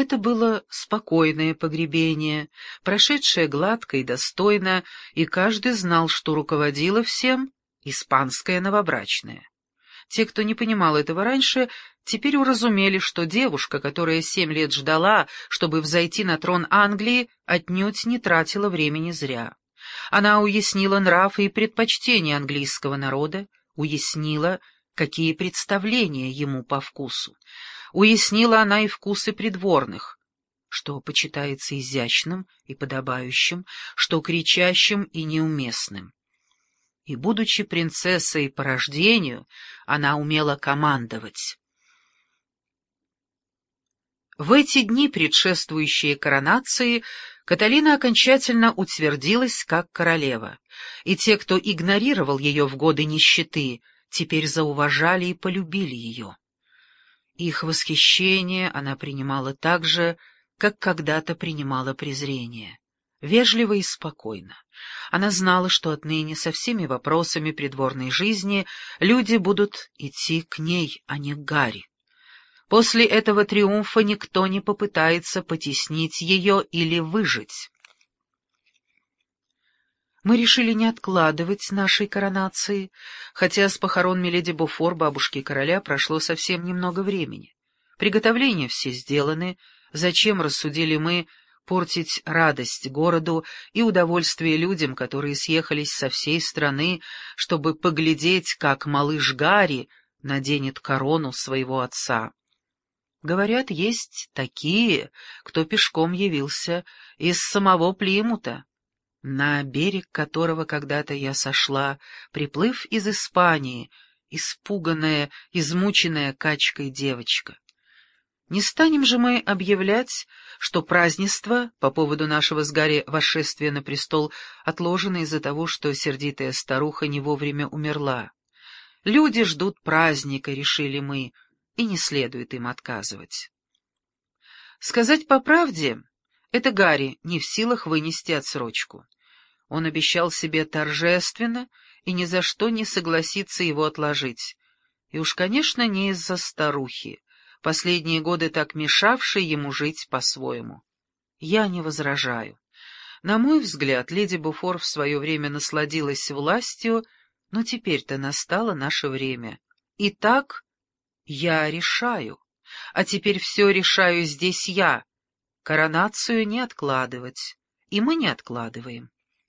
Это было спокойное погребение, прошедшее гладко и достойно, и каждый знал, что руководило всем испанская новобрачная. Те, кто не понимал этого раньше, теперь уразумели, что девушка, которая 7 лет ждала, чтобы взойти на трон Англии, отнюдь не тратила времени зря. Она уяснила нрав и предпочтения английского народа, уяснила, какие представления ему по вкусу. Уяснила она и вкусы придворных, что почитается изящным и подобающим, что кричащим и неуместным. И, будучи принцессой по рождению, она умела командовать. В эти дни, предшествующие коронации, Каталина окончательно утвердилась как королева, и те, кто игнорировал ее в годы нищеты, теперь зауважали и полюбили ее. Их восхищение она принимала так же, как когда-то принимала презрение, вежливо и спокойно. Она знала, что отныне со всеми вопросами придворной жизни люди будут идти к ней, а не к Гарри. После этого триумфа никто не попытается потеснить ее или выжить. Мы решили не откладывать нашей коронации, хотя с похорон миледи Бофор, бабушки короля, прошло совсем немного времени. Приготовления все сделаны, зачем, рассудили мы, портить радость городу и удовольствие людям, которые съехались со всей страны, чтобы поглядеть, как малыш Гарри наденет корону своего отца. Говорят, есть такие, кто пешком явился из самого Плимута, на берег которого когда-то я сошла, приплыв из Испании, испуганная, измученная качкой девочка. Не станем же мы объявлять, что празднество по поводу нашего с Гарри восшествия на престол отложено из-за того, что сердитая старуха не вовремя умерла. Люди ждут праздника, решили мы, и не следует им отказывать. Сказать по правде, это Гарри не в силах вынести отсрочку. Он обещал себе торжественно и ни за что не согласится его отложить. И уж, конечно, не из-за старухи, последние годы так мешавшей ему жить по-своему. Я не возражаю. На мой взгляд, леди Буфор в свое время насладилась властью, но теперь-то настало наше время. Итак, я решаю, а теперь все решаю здесь я. Коронацию не откладывать, и мы не откладываем.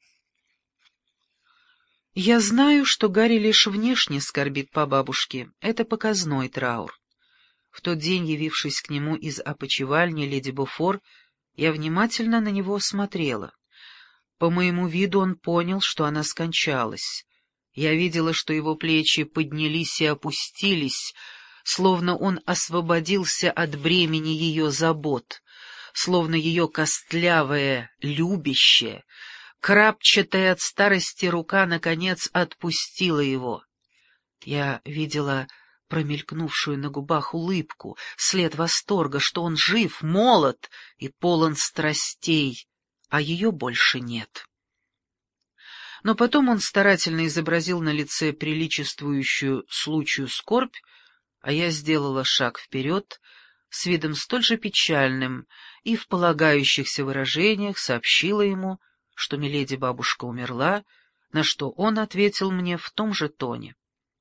Я знаю, что Гарри лишь внешне скорбит по бабушке, это показной траур. В тот день, явившись к нему из опочивальни леди Буфор, я внимательно на него смотрела. По моему виду он понял, что она скончалась. Я видела, что его плечи поднялись и опустились, словно он освободился от бремени ее забот, словно ее костлявая, любящая, крапчатая от старости рука, наконец, отпустила его. Я видела промелькнувшую на губах улыбку, след восторга, что он жив, молод и полон страстей, а ее больше нет. Но потом он старательно изобразил на лице приличествующую случаю скорбь, а я сделала шаг вперед с видом столь же печальным и в полагающихся выражениях сообщила ему, что миледи-бабушка умерла, на что он ответил мне в том же тоне.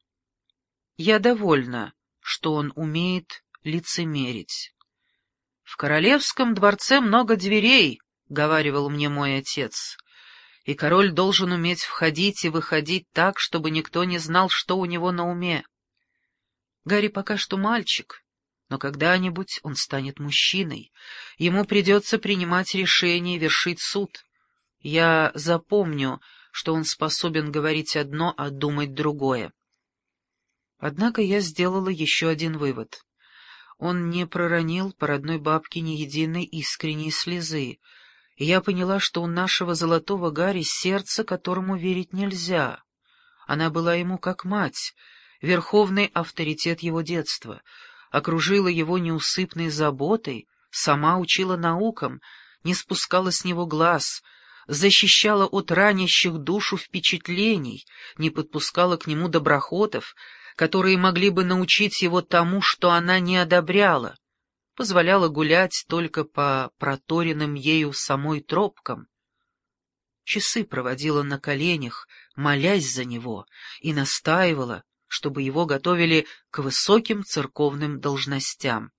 Я довольна, что он умеет лицемерить. «В королевском дворце много дверей», — говаривал мне мой отец, «и король должен уметь входить и выходить так, чтобы никто не знал, что у него на уме. Гарри пока что мальчик, но когда-нибудь он станет мужчиной, ему придется принимать решения и вершить суд. Я запомню, что он способен говорить одно, а думать другое». Однако я сделала еще один вывод. Он не проронил по родной бабке ни единой искренней слезы, и я поняла, что у нашего золотого Гарри сердце, которому верить нельзя. Она была ему как мать, верховный авторитет его детства, окружила его неусыпной заботой, сама учила наукам, не спускала с него глаз, защищала от ранящих душу впечатлений, не подпускала к нему доброхотов, которые могли бы научить его тому, что она не одобряла, позволяла гулять только по проторенным ею самой тропкам. Часы проводила на коленях, молясь за него, и настаивала, чтобы его готовили к высоким церковным должностям.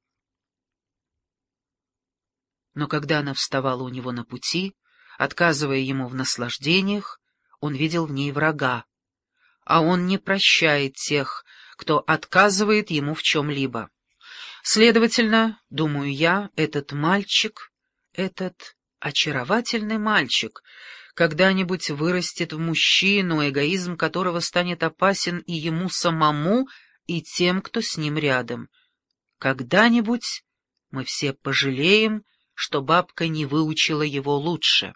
Но когда она вставала у него на пути, отказывая ему в наслаждениях, он видел в ней врага, а он не прощает тех, кто отказывает ему в чем-либо. Следовательно, думаю я, этот мальчик, этот очаровательный мальчик, когда-нибудь вырастет в мужчину, эгоизм которого станет опасен и ему самому, и тем, кто с ним рядом. Когда-нибудь мы все пожалеем, что бабка не выучила его лучше.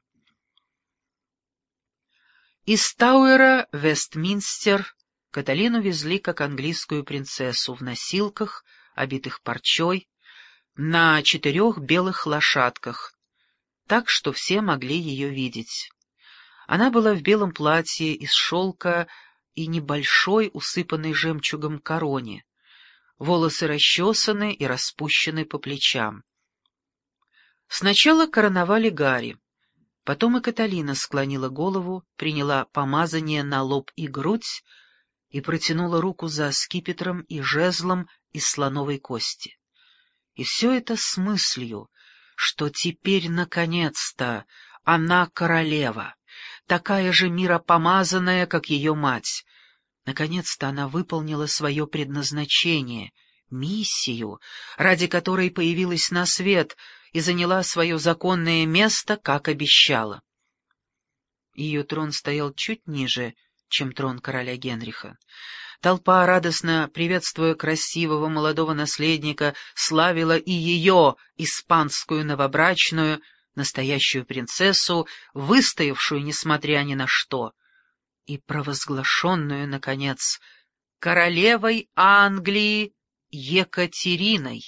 Из Тауэра в Вестминстер Каталину везли как английскую принцессу в носилках, обитых парчой, на 4 белых лошадках, так что все могли ее видеть. Она была в белом платье из шелка и небольшой, усыпанной жемчугом короне, волосы расчесаны и распущены по плечам. Сначала короновали Гарри, потом и Каталина склонила голову, приняла помазание на лоб и грудь и протянула руку за скипетром и жезлом из слоновой кости. И все это с мыслью, что теперь, наконец-то, она королева, такая же миропомазанная, как ее мать. Наконец-то она выполнила свое предназначение, миссию, ради которой появилась на свет и заняла свое законное место, как обещала. Ее трон стоял чуть ниже, чем трон короля Генриха. Толпа, радостно приветствуя красивого молодого наследника, славила и ее, испанскую новобрачную, настоящую принцессу, выстоявшую, несмотря ни на что, и провозглашенную, наконец, королевой Англии Екатериной.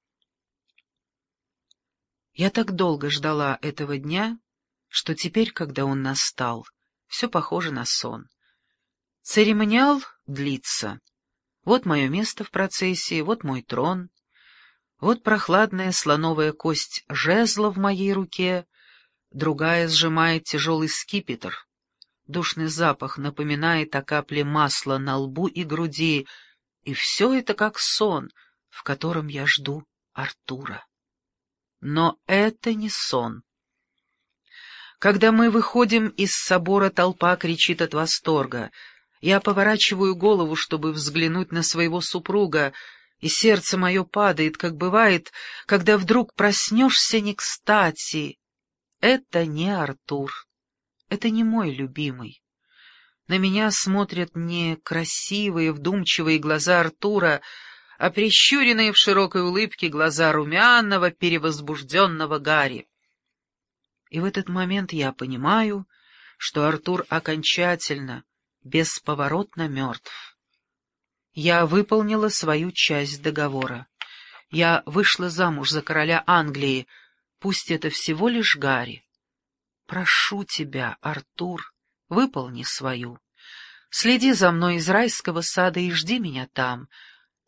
Я так долго ждала этого дня, что теперь, когда он настал, все похоже на сон. Церемониал длится. Вот мое место в процессии, вот мой трон, вот прохладная слоновая кость жезла в моей руке, другая сжимает тяжелый скипетр. Душный запах напоминает о капле масла на лбу и груди, и все это как сон, в котором я жду Артура. Но это не сон. Когда мы выходим из собора, толпа кричит от восторга. Я поворачиваю голову, чтобы взглянуть на своего супруга, и сердце мое падает, как бывает, когда вдруг проснешься не кстати. Это не Артур, это не мой любимый. На меня смотрят не красивые, вдумчивые глаза Артура, а прищуренные в широкой улыбке глаза румяного, перевозбужденного Гарри. И в этот момент я понимаю, что Артур окончательно, бесповоротно мертв. Я выполнила свою часть договора. Я вышла замуж за короля Англии, пусть это всего лишь Гарри. Прошу тебя, Артур, выполни свою. Следи за мной из райского сада и жди меня там.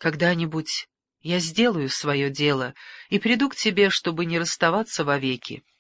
Когда-нибудь я сделаю свое дело и приду к тебе, чтобы не расставаться вовеки.